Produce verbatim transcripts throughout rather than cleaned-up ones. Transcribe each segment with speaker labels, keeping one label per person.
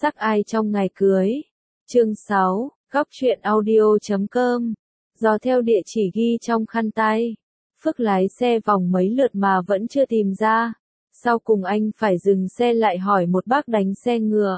Speaker 1: sắc ai trong ngày cưới. Chương sáu, góc truyện audio chấm com. Dò theo địa chỉ ghi trong khăn tay. Phước lái xe vòng mấy lượt mà vẫn chưa tìm ra. Sau cùng anh phải dừng xe lại hỏi một bác đánh xe ngựa.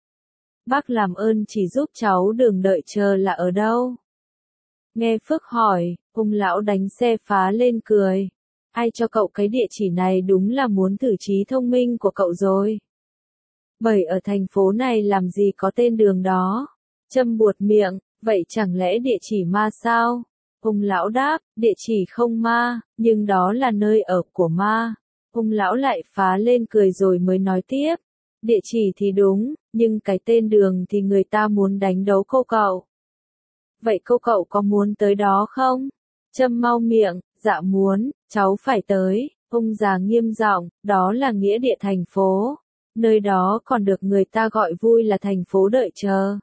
Speaker 1: Bác làm ơn chỉ giúp cháu đường đợi chờ là ở đâu? Nghe Phước hỏi, ông lão đánh xe phá lên cười. Ai cho cậu cái địa chỉ này đúng là muốn thử trí thông minh của cậu rồi. Bởi ở thành phố này làm gì có tên đường đó. Trâm buột miệng, vậy chẳng lẽ địa chỉ ma sao? Ông lão đáp, địa chỉ không ma, nhưng đó là nơi ở của ma. Ông lão lại phá lên cười rồi mới nói tiếp. Địa chỉ thì đúng, nhưng cái tên đường thì người ta muốn đánh đấu cô cậu. Vậy cô cậu có muốn tới đó không? Trâm mau miệng, dạ muốn, cháu phải tới. Ông già nghiêm giọng, đó là nghĩa địa thành phố. Nơi đó còn được người ta gọi vui là thành phố đợi chờ.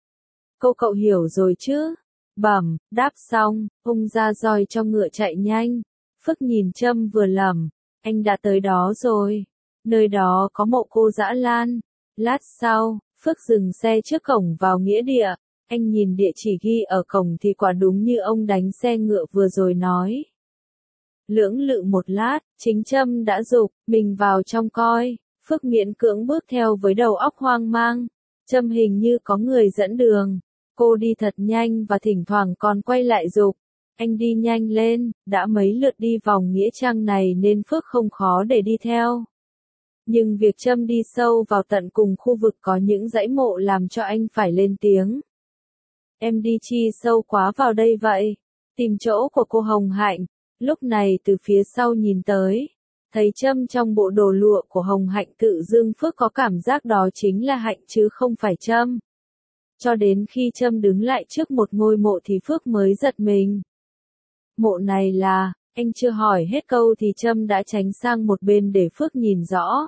Speaker 1: Cô cậu hiểu rồi chứ? Bẩm, đáp xong, ông ra roi cho ngựa chạy nhanh. Phước nhìn Trâm vừa lẩm, anh đã tới đó rồi. Nơi đó có mộ cô Dã Lan. Lát sau, Phước dừng xe trước cổng vào nghĩa địa. Anh nhìn địa chỉ ghi ở cổng thì quả đúng như ông đánh xe ngựa vừa rồi nói. Lưỡng lự một lát, chính Trâm đã giục, mình vào trong coi. Phước miễn cưỡng bước theo với đầu óc hoang mang. Trâm hình như có người dẫn đường. Cô đi thật nhanh và thỉnh thoảng còn quay lại giục. Anh đi nhanh lên, đã mấy lượt đi vòng nghĩa trang này nên Phước không khó để đi theo. Nhưng việc Trâm đi sâu vào tận cùng khu vực có những dãy mộ làm cho anh phải lên tiếng. Em đi chi sâu quá vào đây vậy? Tìm chỗ của cô Hồng Hạnh. Lúc này từ phía sau nhìn tới. Thấy Trâm trong bộ đồ lụa của Hồng Hạnh tự dưng Phước có cảm giác đó chính là Hạnh chứ không phải Trâm. Cho đến khi Trâm đứng lại trước một ngôi mộ thì Phước mới giật mình. Mộ này là, anh chưa hỏi hết câu thì Trâm đã tránh sang một bên để Phước nhìn rõ.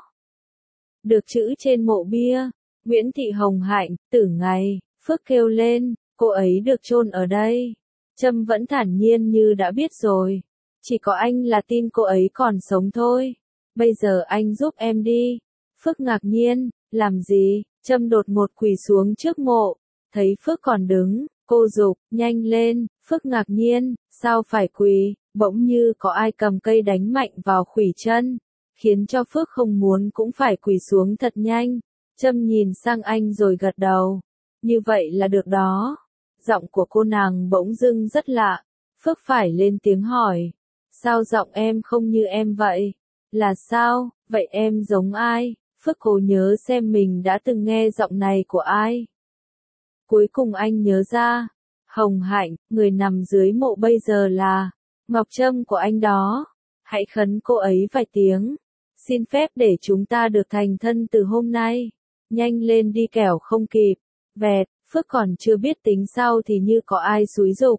Speaker 1: Được chữ trên mộ bia, Nguyễn Thị Hồng Hạnh, tử ngày, Phước kêu lên, cô ấy được chôn ở đây. Trâm vẫn thản nhiên như đã biết rồi. Chỉ có anh là tin cô ấy còn sống thôi. Bây giờ anh giúp em đi. Phước ngạc nhiên, làm gì? Trâm đột ngột quỳ xuống trước mộ. Thấy Phước còn đứng, cô giục, nhanh lên. Phước ngạc nhiên, sao phải quỳ? Bỗng như có ai cầm cây đánh mạnh vào khuỷu chân, khiến cho Phước không muốn cũng phải quỳ xuống thật nhanh. Trâm nhìn sang anh rồi gật đầu. Như vậy là được đó. Giọng của cô nàng bỗng dưng rất lạ. Phước phải lên tiếng hỏi. Sao giọng em không như em vậy? Là sao? Vậy em giống ai? Phước cố nhớ xem mình đã từng nghe giọng này của ai. Cuối cùng anh nhớ ra. Hồng Hạnh, người nằm dưới mộ bây giờ là Ngọc Trâm của anh đó. Hãy khấn cô ấy vài tiếng. Xin phép để chúng ta được thành thân từ hôm nay. Nhanh lên đi kẻo không kịp. Vẹt, Phước còn chưa biết tính sau thì như có ai xúi giục.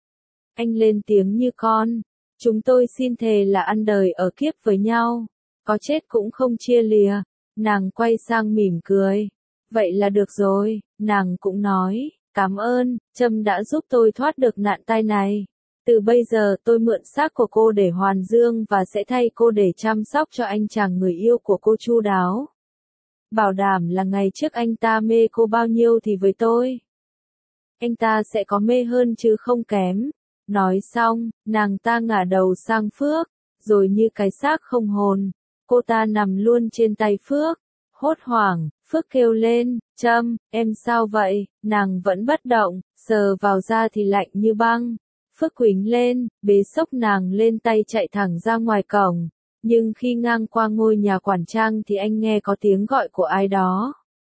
Speaker 1: Anh lên tiếng như con. Chúng tôi xin thề là ăn đời ở kiếp với nhau. Có chết cũng không chia lìa. Nàng quay sang mỉm cười. Vậy là được rồi, nàng cũng nói, cảm ơn, Trâm đã giúp tôi thoát được nạn tai này. Từ bây giờ tôi mượn xác của cô để hoàn dương và sẽ thay cô để chăm sóc cho anh chàng người yêu của cô chu đáo. Bảo đảm là ngày trước anh ta mê cô bao nhiêu thì với tôi, anh ta sẽ có mê hơn chứ không kém. Nói xong, nàng ta ngả đầu sang Phước, rồi như cái xác không hồn, cô ta nằm luôn trên tay Phước. Hốt hoảng, Phước kêu lên, Trâm, em sao vậy? Nàng vẫn bất động, sờ vào da thì lạnh như băng. Phước quỳnh lên, bế xốc nàng lên tay chạy thẳng ra ngoài cổng. Nhưng khi ngang qua ngôi nhà quản trang thì anh nghe có tiếng gọi của ai đó.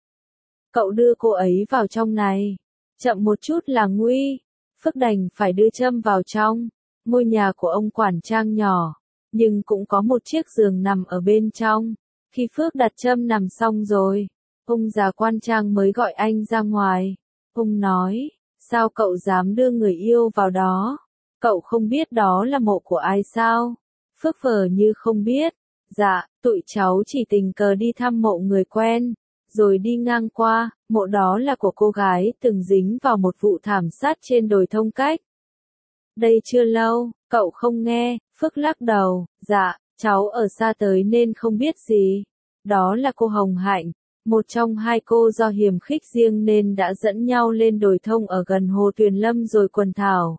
Speaker 1: Cậu đưa cô ấy vào trong này. Chậm một chút là nguy. Phước đành phải đưa Trâm vào trong. Ngôi nhà của ông quản trang nhỏ, nhưng cũng có một chiếc giường nằm ở bên trong. Khi Phước đặt Trâm nằm xong rồi, ông già quan trang mới gọi anh ra ngoài. Ông nói, sao cậu dám đưa người yêu vào đó? Cậu không biết đó là mộ của ai sao? Phước vờ như không biết. Dạ, tụi cháu chỉ tình cờ đi thăm mộ người quen, rồi đi ngang qua. Mộ đó là của cô gái từng dính vào một vụ thảm sát trên đồi Thông Cách. Đây chưa lâu, cậu không nghe. Phước lắc đầu, dạ, cháu ở xa tới nên không biết gì. Đó là cô Hồng Hạnh, Một trong hai cô do hiềm khích riêng nên đã dẫn nhau lên đồi thông ở gần hồ Tuyền Lâm rồi quần thảo.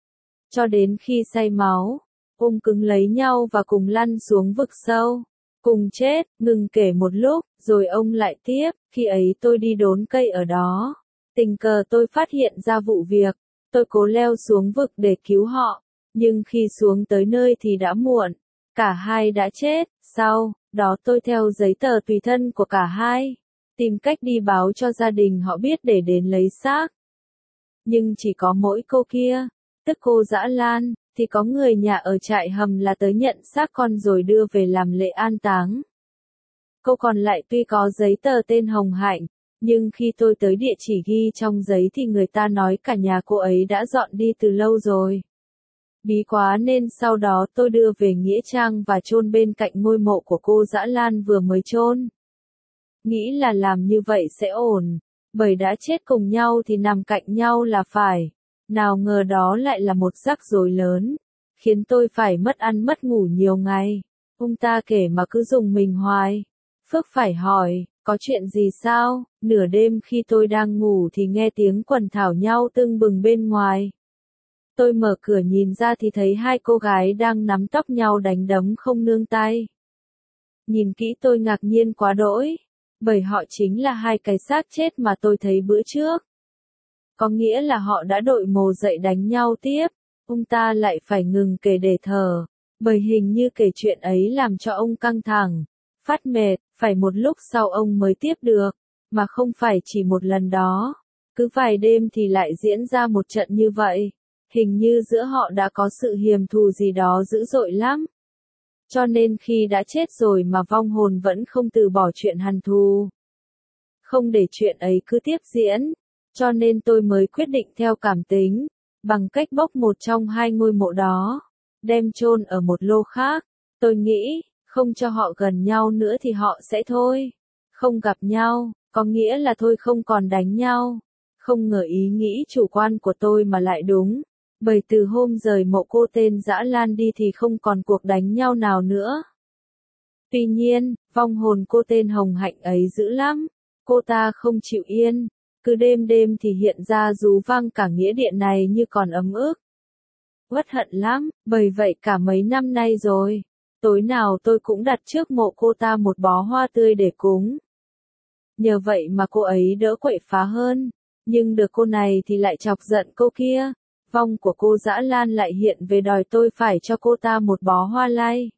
Speaker 1: Cho đến khi say máu, ôm cứng lấy nhau và cùng lăn xuống vực sâu. Cùng chết, ngừng kể một lúc, rồi ông lại tiếp, khi ấy tôi đi đốn cây ở đó. Tình cờ tôi phát hiện ra vụ việc, tôi cố leo xuống vực để cứu họ, nhưng khi xuống tới nơi thì đã muộn, cả hai đã chết. Sau đó tôi theo giấy tờ tùy thân của cả hai, tìm cách đi báo cho gia đình họ biết để đến lấy xác. Nhưng chỉ có mỗi cô kia, tức cô Dã Lan, thì có người nhà ở trại hầm là tới nhận xác con rồi đưa về làm lễ an táng. Cô còn lại tuy có giấy tờ tên Hồng Hạnh, nhưng khi tôi tới địa chỉ ghi trong giấy thì người ta nói cả nhà cô ấy đã dọn đi từ lâu rồi. Bí quá nên sau đó tôi đưa về nghĩa trang và chôn bên cạnh ngôi mộ của cô Dã Lan vừa mới chôn. Nghĩ là làm như vậy sẽ ổn, bởi đã chết cùng nhau thì nằm cạnh nhau là phải. Nào ngờ đó lại là một rắc rối lớn, khiến tôi phải mất ăn mất ngủ nhiều ngày. Ông ta kể mà cứ dùng mình hoài. Phước phải hỏi, có chuyện gì sao? Nửa đêm khi tôi đang ngủ thì nghe tiếng quần thảo nhau tưng bừng bên ngoài. Tôi mở cửa nhìn ra thì thấy hai cô gái đang nắm tóc nhau đánh đấm không nương tay. Nhìn kỹ tôi ngạc nhiên quá đỗi, bởi họ chính là hai cái xác chết mà tôi thấy bữa trước. Có nghĩa là họ đã đội mồ dậy đánh nhau tiếp. Ông ta lại phải ngừng kể để thở, bởi hình như kể chuyện ấy làm cho ông căng thẳng, phát mệt, phải một lúc sau ông mới tiếp được, mà không phải chỉ một lần đó. Cứ vài đêm thì lại diễn ra một trận như vậy, hình như giữa họ đã có sự hiềm thù gì đó dữ dội lắm. Cho nên khi đã chết rồi mà vong hồn vẫn không từ bỏ chuyện hằn thù. Không để chuyện ấy cứ tiếp diễn, cho nên tôi mới quyết định theo cảm tính, bằng cách bốc một trong hai ngôi mộ đó, đem chôn ở một lô khác. Tôi nghĩ, không cho họ gần nhau nữa thì họ sẽ thôi. Không gặp nhau, có nghĩa là thôi không còn đánh nhau. Không ngờ ý nghĩ chủ quan của tôi mà lại đúng. Bởi từ hôm rời mộ cô tên Dã Lan đi thì không còn cuộc đánh nhau nào nữa. Tuy nhiên, vong hồn cô tên Hồng Hạnh ấy dữ lắm. Cô ta không chịu yên. Cứ đêm đêm thì hiện ra rú vang cả nghĩa địa này như còn ấm ức. Uất hận lắm, bởi vậy cả mấy năm nay rồi, tối nào tôi cũng đặt trước mộ cô ta một bó hoa tươi để cúng. Nhờ vậy mà cô ấy đỡ quậy phá hơn, nhưng được cô này thì lại chọc giận cô kia. Vong của cô Dã Lan lại hiện về đòi tôi phải cho cô ta một bó hoa lai.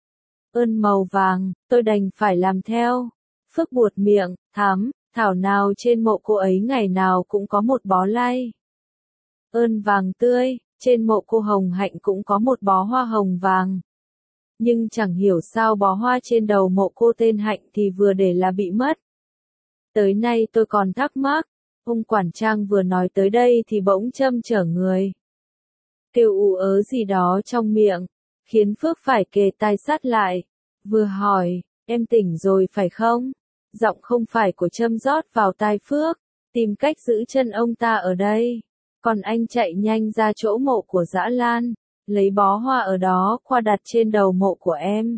Speaker 1: Ơn màu vàng, tôi đành phải làm theo. Phước buột miệng, thắm. Thảo nào trên mộ cô ấy ngày nào cũng có một bó lai. Ơn vàng tươi, trên mộ cô Hồng Hạnh cũng có một bó hoa hồng vàng. Nhưng chẳng hiểu sao bó hoa trên đầu mộ cô tên Hạnh thì vừa để là bị mất. Tới nay tôi còn thắc mắc, ông quản trang vừa nói tới đây thì bỗng châm chở người. Kêu ù ớ gì đó trong miệng, khiến Phước phải kề tai sát lại. Vừa hỏi, em tỉnh rồi phải không? Giọng không phải của châm rót vào tai Phước, tìm cách giữ chân ông ta ở đây. Còn anh chạy nhanh ra chỗ mộ của Dã Lan, lấy bó hoa ở đó qua đặt trên đầu mộ của em.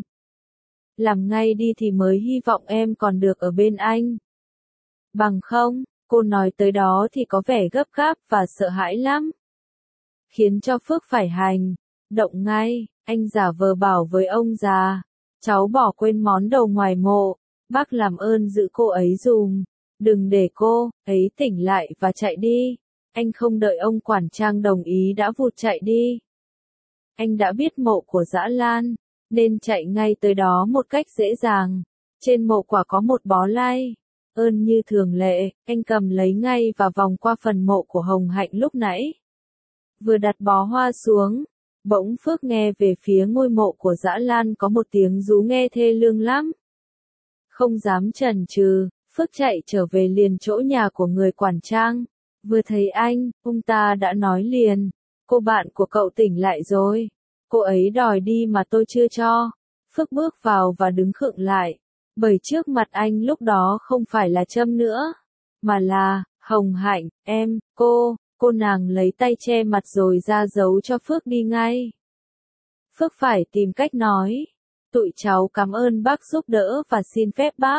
Speaker 1: Làm ngay đi thì mới hy vọng em còn được ở bên anh. Bằng không, cô nói tới đó thì có vẻ gấp gáp và sợ hãi lắm. Khiến cho Phước phải hành động ngay, anh giả vờ bảo với ông già, cháu bỏ quên món đầu ngoài mộ. Bác làm ơn giữ cô ấy dùm, đừng để cô ấy tỉnh lại và chạy đi. Anh không đợi ông quản trang đồng ý đã vụt chạy đi. Anh đã biết mộ của Dã Lan, nên chạy ngay tới đó một cách dễ dàng. Trên mộ quả có một bó lai. Ơn như thường lệ, anh cầm lấy ngay và vòng qua phần mộ của Hồng Hạnh lúc nãy. Vừa đặt bó hoa xuống, bỗng Phước nghe về phía ngôi mộ của Dã Lan có một tiếng rú nghe thê lương lắm. Không dám chần chừ, Phước chạy trở về liền chỗ nhà của người quản trang. Vừa thấy anh, ông ta đã nói liền, cô bạn của cậu tỉnh lại rồi. Cô ấy đòi đi mà tôi chưa cho. Phước bước vào và đứng khựng lại, bởi trước mặt anh lúc đó không phải là Trâm nữa, mà là Hồng Hạnh. Em, cô, cô nàng lấy tay che mặt rồi ra dấu cho Phước đi ngay. Phước phải tìm cách nói. Tụi cháu cảm ơn bác giúp đỡ và xin phép bác,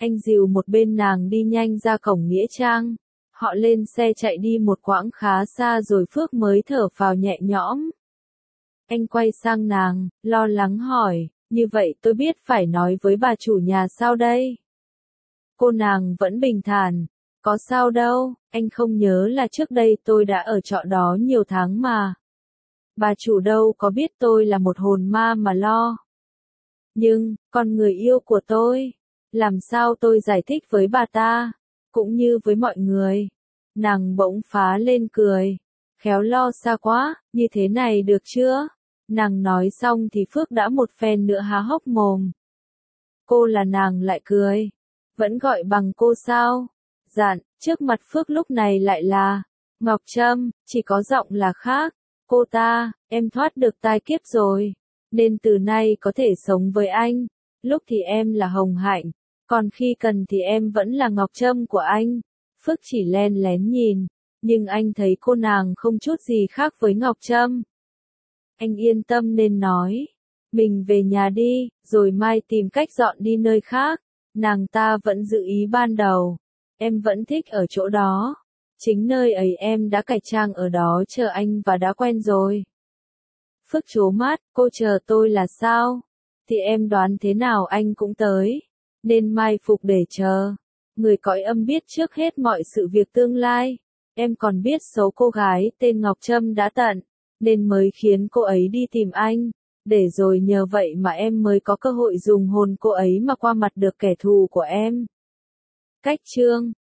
Speaker 1: Anh dìu một bên nàng đi nhanh ra cổng nghĩa trang. Họ lên xe chạy đi một quãng khá xa rồi Phước mới thở phào nhẹ nhõm. Anh quay sang nàng, lo lắng hỏi, như vậy tôi biết phải nói với bà chủ nhà sao đây? Cô nàng vẫn bình thản, có sao đâu, anh không nhớ là trước đây tôi đã ở trọ đó nhiều tháng mà. Bà chủ đâu có biết tôi là một hồn ma mà lo. Nhưng, con người yêu của tôi, làm sao tôi giải thích với bà ta, cũng như với mọi người. Nàng bỗng phá lên cười, khéo lo xa quá, như thế này được chưa? Nàng nói xong thì Phước đã một phen nữa há hốc mồm. Cô là nàng lại cười, vẫn gọi bằng cô sao? Dạn, trước mặt Phước lúc này lại là Ngọc Trâm, chỉ có giọng là khác. Cô ta, em thoát được tai kiếp rồi, nên từ nay có thể sống với anh. Lúc thì em là Hồng Hạnh, còn khi cần thì em vẫn là Ngọc Trâm của anh. Phước chỉ len lén nhìn, nhưng anh thấy cô nàng không chút gì khác với Ngọc Trâm. Anh yên tâm nên nói, mình về nhà đi, rồi mai tìm cách dọn đi nơi khác. Nàng ta vẫn giữ ý ban đầu, em vẫn thích ở chỗ đó. Chính nơi ấy em đã cải trang ở đó chờ anh và đã quen rồi. Phước trố mắt, cô chờ tôi là sao? Thì em đoán thế nào anh cũng tới, nên mai phục để chờ. Người cõi âm biết trước hết mọi sự việc tương lai. Em còn biết số cô gái tên Ngọc Trâm đã tận, nên mới khiến cô ấy đi tìm anh. Để rồi nhờ vậy mà em mới có cơ hội dùng hồn cô ấy mà qua mặt được kẻ thù của em. Cách chương